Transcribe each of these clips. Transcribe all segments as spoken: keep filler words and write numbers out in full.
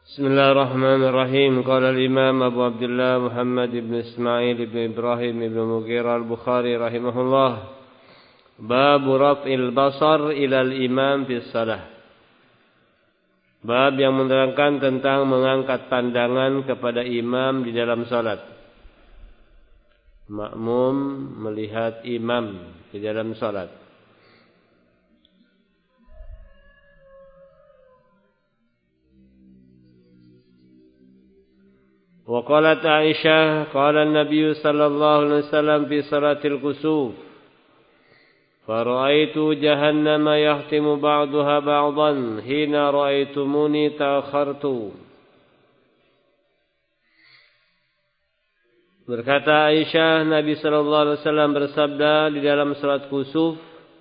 Bismillahirrahmanirrahim. Qala al-Imam Abu Abdullah Muhammad ibn Ismail ibn Ibrahim ibn Mughirah al-Bukhari rahimahullah. Bab raf'il basar ila al-imam fi shalah. Bab yang menerangkan tentang mengangkat pandangan kepada imam di dalam salat. Makmum melihat imam di dalam salat. وقالت عائشة قال النبي صلى الله عليه وسلم في صلاة الكسوف فرأيت جهنم يحتم بعضها بعضا حين رأيتموني تأخرت. Berkata Aisyah, Nabi sallallahu alaihi wasallam bersabda di dalam salat kusuf,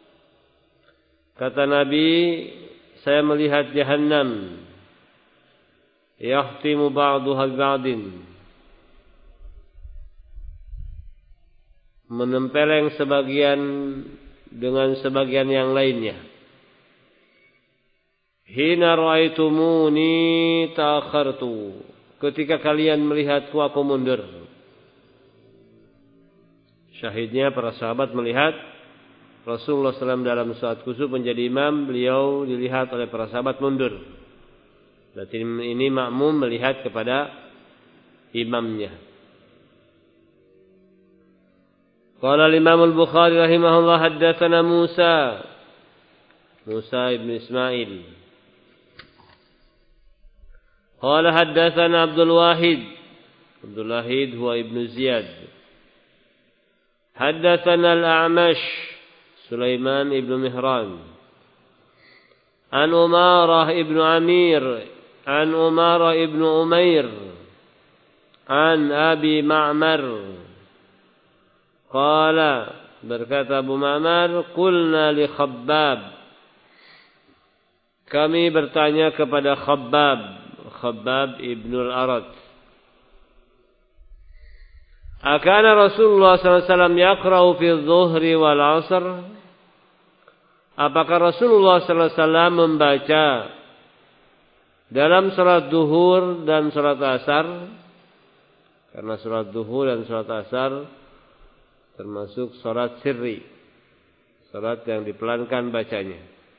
kata Nabi, saya melihat Jahannam yahtimu ba'duha ba'din, menempeleng sebagian dengan sebagian yang lainnya. Hina ra'aitumuni ta'akhartu, ketika kalian melihatku aku mundur. Syahidnya para sahabat melihat Rasulullah sallallahu alaihi wasallam dalam salat kusuf menjadi imam, beliau dilihat oleh para sahabat mundur. Berarti ini makmum melihat kepada imamnya. Qala al-Imam al-Bukhari rahimahullah haddatsana Musa Musa ibn Ismail. Qala haddatsana Abdul Wahid Abdul Wahid huwa ibn Ziyad. Haddatsana al-A'mash Sulaiman ibn Mihran. An Umarah ibn Amir An Umar ibn Umair An Abi Ma'mar Qala, berkata Abu Ma'mar, Qulna li Khabbab, kami bertanya kepada Khabbab Khabbab ibn al-Arad, Akana Rasulullah sallallahu alaihi wasallam yaqra'u fi dhuhri wal asr, apakah Rasulullah sallallahu alaihi wasallam membaca dalam salat duhur dan salat asar? Karena salat duhur dan salat asar termasuk salat sirri, salat yang dipelankan bacanya.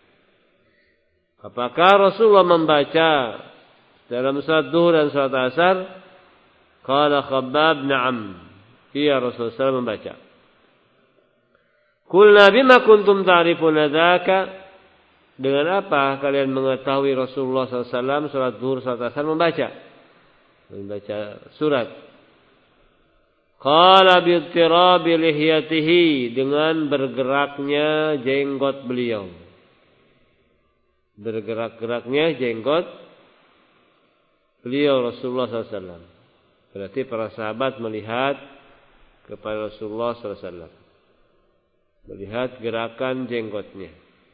Apakah Rasulullah membaca dalam salat duhur dan salat asar? Qala Khabbab, na'am. Iya, Rasulullah sallallahu alaihi wasallam membaca. Qulna bima kuntum ta'rifuna dzaka, dengan apa kalian mengetahui Rasulullah sallallahu alaihi wasallam salat zuhur salat asar membaca membaca surat? Qala bi ittirabi lihiyatihi, dengan bergeraknya jenggot beliau, bergerak-geraknya jenggot beliau Rasulullah sallallahu alaihi wasallam. Berarti para sahabat melihat kepada Rasulullah sallallahu alaihi wasallam, melihat gerakan jenggotnya.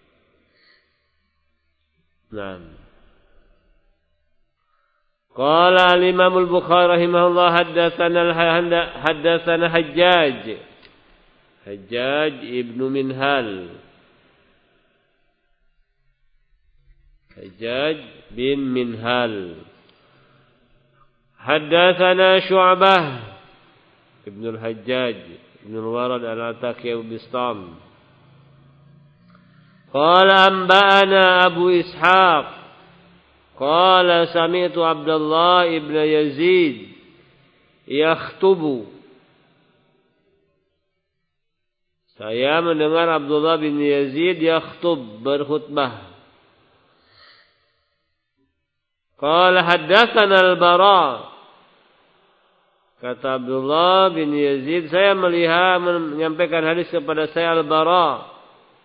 Nah, qala al-Imam al-Bukhari rahimahullah haddatsana haddatsana Hajjaj Hajjaj ibn Minhal Hajjaj bin Minhal haddatsana Syu'bah ibn al-Hajjaj ibn al-Warad al-Ataki Bistam. Qala anba'ana Abu Ishaq qala sami'tu Abdullah ibn Yazid yakhtubu, saya mendengar Abdullah bin Yazid yakhtub, berkhutbah. Qala haddatsana al-Bara, kata Abdullah bin Yazid, saya melihat menyampaikan hadis kepada saya al-Bara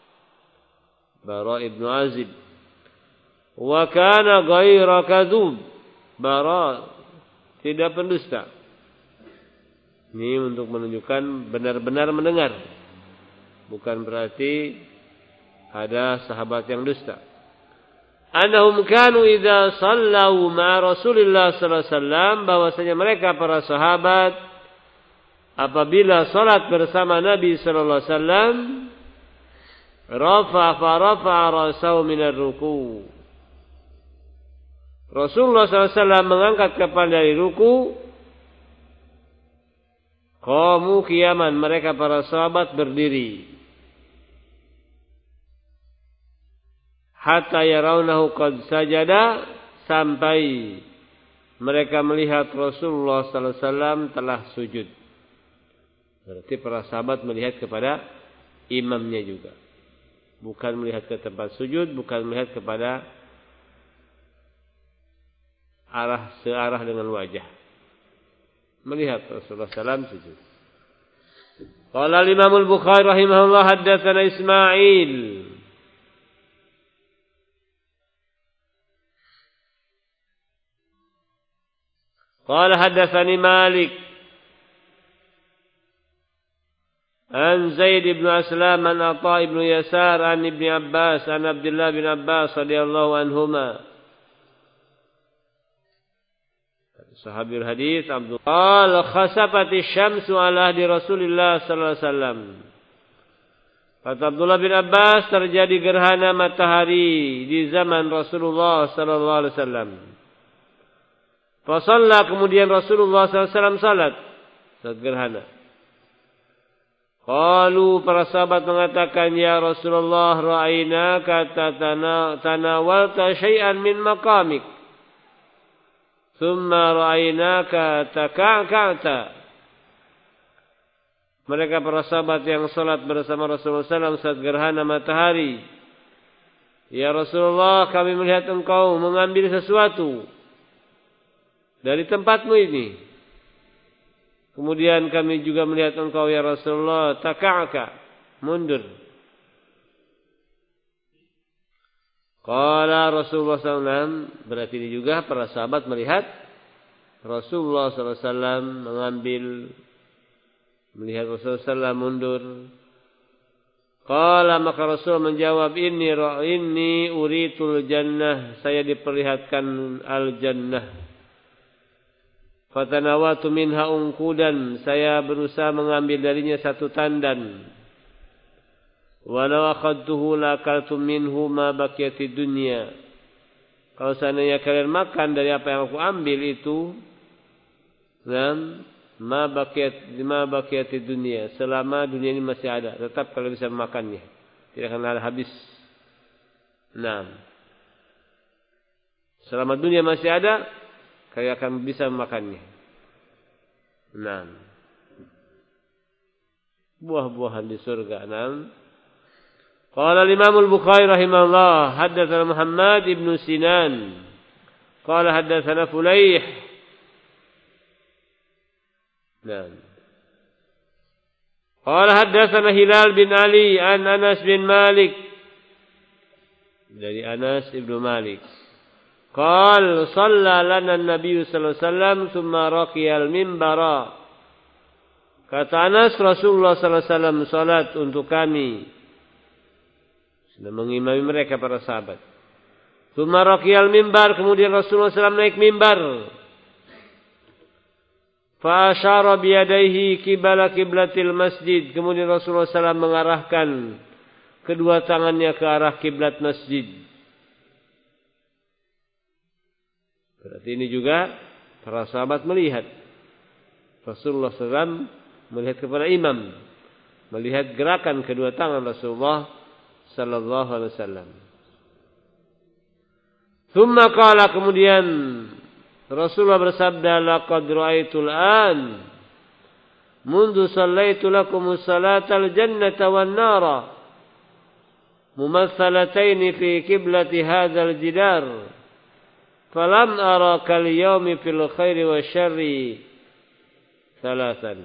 Bara ibnu Azib. Wa kana ghaira kadzub, Bara tidak pendusta. Ini untuk menunjukkan benar-benar mendengar, bukan berarti ada sahabat yang dusta. Annahum kanu idza sallu ma Rasulillah sallallahu alaihi wasallam, bahwasanya mereka para sahabat apabila salat bersama Nabi sallallahu alaihi wasallam, rafa fa rafa ra'sahu min ar-ruku', Rasulullah sallallahu alaihi wasallam mengangkat kepala dari ruku. Qamu qiyaman, mereka para sahabat berdiri. Hatta yarawnahu qad sajada, sampai mereka melihat Rasulullah sallallahu alaihi wasallam telah sujud. Berarti para sahabat melihat kepada imamnya juga. Bukan melihat ke tempat sujud, bukan melihat kepada arah searah dengan wajah. Melihat Rasulullah sallallahu alaihi wasallam sujud. Qala al-Imam al-Bukhari rahimahullah haddatsana Ismail. Qala haddatsani Malik an Zaid bin Aslam an Atha bin Yasar an Ibnu Abbas an Abdullah bin Abbas radhiyallahu anhuma. Sahabiul hadis Abdullah qala khasafati syamsu ala ahdi Rasulillah sallallahu alaihi wasallam. Kata Abdullah bin Abbas, terjadi gerhana matahari di zaman Rasulullah sallallahu alaihi wasallam. Fa shalla, kemudian Rasulullah sallallahu alaihi wasallam salat saat gerhana. Qalu, para sahabat mengatakan, ya Rasulullah, ra'ainaka tanawalta syai'an min maqamik. Thumma ra'ainaka taka'ka'ta. Mereka para sahabat yang salat bersama Rasulullah sallallahu alaihi wasallam saat gerhana matahari. Ya Rasulullah, kami melihat engkau mengambil sesuatu dari tempatmu ini. Kemudian kami juga melihat engkau ya Rasulullah taka'ka, mundur. Qala Rasulullah sallallahu alaihi wasallam, berarti ini juga para sahabat melihat Rasulullah sallallahu alaihi wasallam mengambil, melihat Rasulullah sallallahu alaihi wasallam mundur. Qala, maka Rasul menjawab, inni inni uritul jannah, saya diperlihatkan al-jannah. Fatanawatu minha unqudan, saya berusaha mengambil darinya satu tandan. Walau akhadtuhu lakaltu minhu ma baqiyatid dunya. Kalau seandainya kalian makan dari apa yang aku ambil itu, dan ma baqiyat ma baqiyatid dunya, selama dunia ini masih ada, tetap kalian bisa memakannya. Tidak akan ada habis. Nah, selama dunia masih ada, kalian akan bisa memakannya. Nah, buah-buahan di surga. Nah, qala al-Imam al-Bukhari rahimahullah haddatsana Muhammad ibn Sinan qala haddatsana Fulayh. Nah, qala haddatsana Hilal bin Ali an Anas bin Malik, dari Anas ibnu Malik. Qal shalla lana an-nabiy sallallahu alaihi wasallam thumma raqiya al-minbara. Kata Anas, Rasulullah sallallahu alaihi wasallam salat untuk kami, sudah mengimami mereka para sahabat. Thumma raqiya al-minbar, kemudian Rasulullah sallallahu alaihi wasallam naik mimbar. Fa asyara bi yadayhi qibala qiblatil masjid, kemudian Rasulullah sallallahu alaihi wasallam mengarahkan kedua tangannya ke arah kiblat masjid. Berarti ini juga para sahabat melihat Rasulullah sallallahu alaihi wasallam melihat kepada imam, melihat gerakan kedua tangan Rasulullah sallallahu alaihi wasallam. Tsumma qala, kemudian Rasulullah bersabda, laqad ra'aitul an mundu sallaitu lakumus salatal jannata wan nara mumatsalataini fi qiblati hadzal jidar. Falam ara kal yaumi fil khairi wa syarri salasan.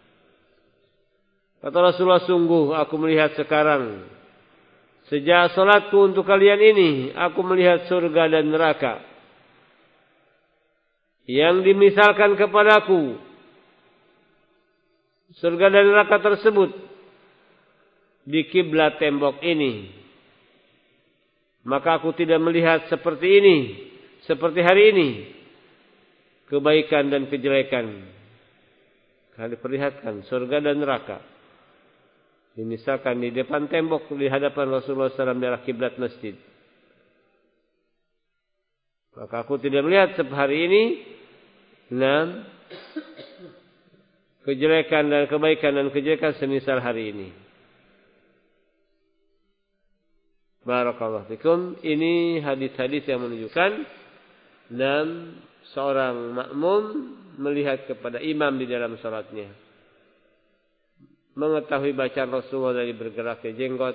Kata Rasulullah, sungguh aku melihat sekarang, sejak salatku untuk kalian ini, aku melihat surga dan neraka yang dimisalkan kepadaku. Surga dan neraka tersebut di kiblat tembok ini. Maka aku tidak melihat seperti ini, seperti hari ini, kebaikan dan kejelekan. Kali diperlihatkan surga dan neraka dimisalkan di depan tembok di hadapan Rasulullah sallallahu alaihi wasallam di arah kiblat masjid. Maka aku tidak melihat hari ini nah, kejelekan dan kebaikan dan kejelekan semisal hari ini. Barakallahu fikum. Ini hadis-hadis yang menunjukkan dan seorang makmum melihat kepada imam di dalam salatnya. Mengetahui bacaan Rasulullah dari bergeraknya jenggot.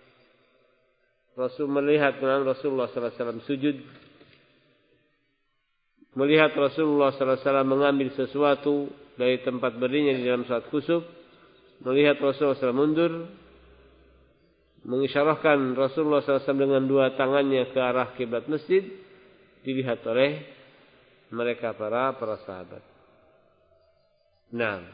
Rasul melihat Rasulullah sallallahu alaihi wasallam sujud. Melihat Rasulullah sallallahu alaihi wasallam mengambil sesuatu dari tempat berdirinya di dalam salat khusuf. Melihat Rasulullah sallallahu alaihi wasallam mundur. Mengisyarahkan Rasulullah sallallahu alaihi wasallam dengan dua tangannya ke arah kiblat masjid, dilihat oleh mereka para para sahabat. Nah,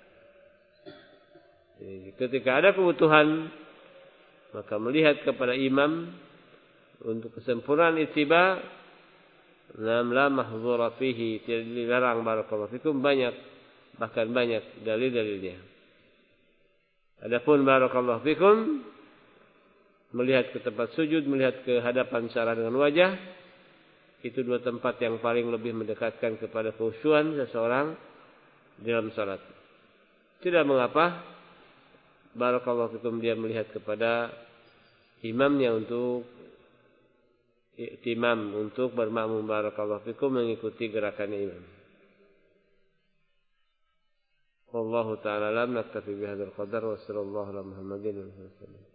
ketika ada kebutuhan, maka melihat kepada imam untuk kesempurnaan ittiba, nam la mahdzura fihi, tidak dilarang. Barakallahu fikum, banyak, bahkan banyak dalil-dalilnya. Adapun barakallahu fikum, melihat ke tempat sujud, melihat ke hadapan cara dengan wajah, itu dua tempat yang paling lebih mendekatkan kepada khusyuan seseorang dalam salat. Tidak mengapa barakallahu fikum dia melihat kepada imamnya untuk iktimam, untuk bermakmum, barakallahu fikum, mengikuti gerakan imam. Wallahu ta'ala alam. Naktafi bihadzal qadar wa sallallahu ala Muhammadin wa sallam.